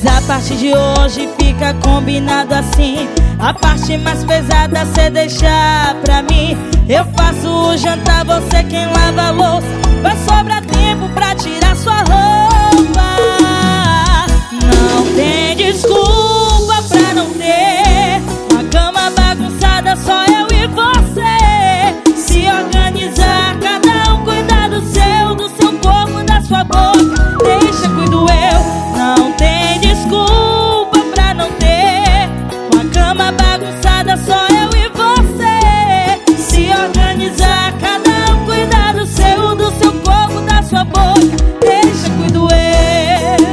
Mas a partir de hoje fica combinado assim: a parte mais pesada cê deixar pra mim. Eu faço o jantar, você quem lava a louça. Vai sobrar tempo pra tirar sua roupa. Não tem desculpa pra não ter uma cama bagunçada, só eu e você. Se organizar, cada um cuidar do seu corpo, da sua boca. Deixa, cuido eu. Não tem desculpa pra não ter uma cama bagunçada, só eu e você. Se organizar, cada um cuidar do seu corpo, da sua boca. Deixa, cuido eu.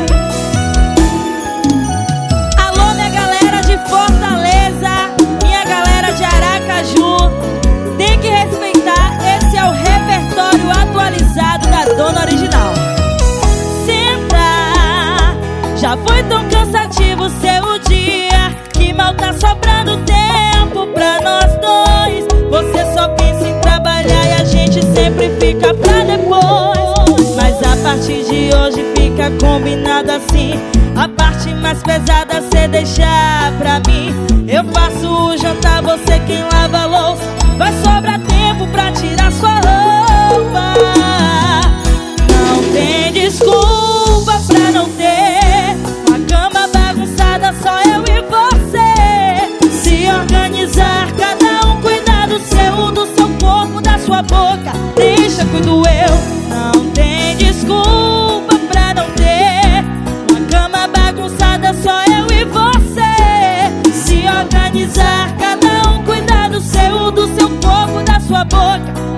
Alô, minha galera de Fortaleza, minha galera de Aracaju, tem que respeitar, esse é o repertório atualizado da Dona Original. Já foi tão cansativo seu dia, que mal tá sobrando tempo pra nós dois. Você só pensa em trabalhar e a gente sempre fica pra depois. Mas a partir de hoje fica combinado assim: a parte mais pesada cê deixar pra mim. Eu faço o jantar, você quem lava a louça. Vai sobrar tempo pra tirar sua roupa. Não tem desculpa pra não ter só eu e você. Se organizar, cada um cuidar do seu corpo, da sua boca. Deixa, cuido eu. Não tem desculpa pra não ter uma cama bagunçada, só eu e você. Se organizar, cada um cuidar do seu corpo, da sua boca.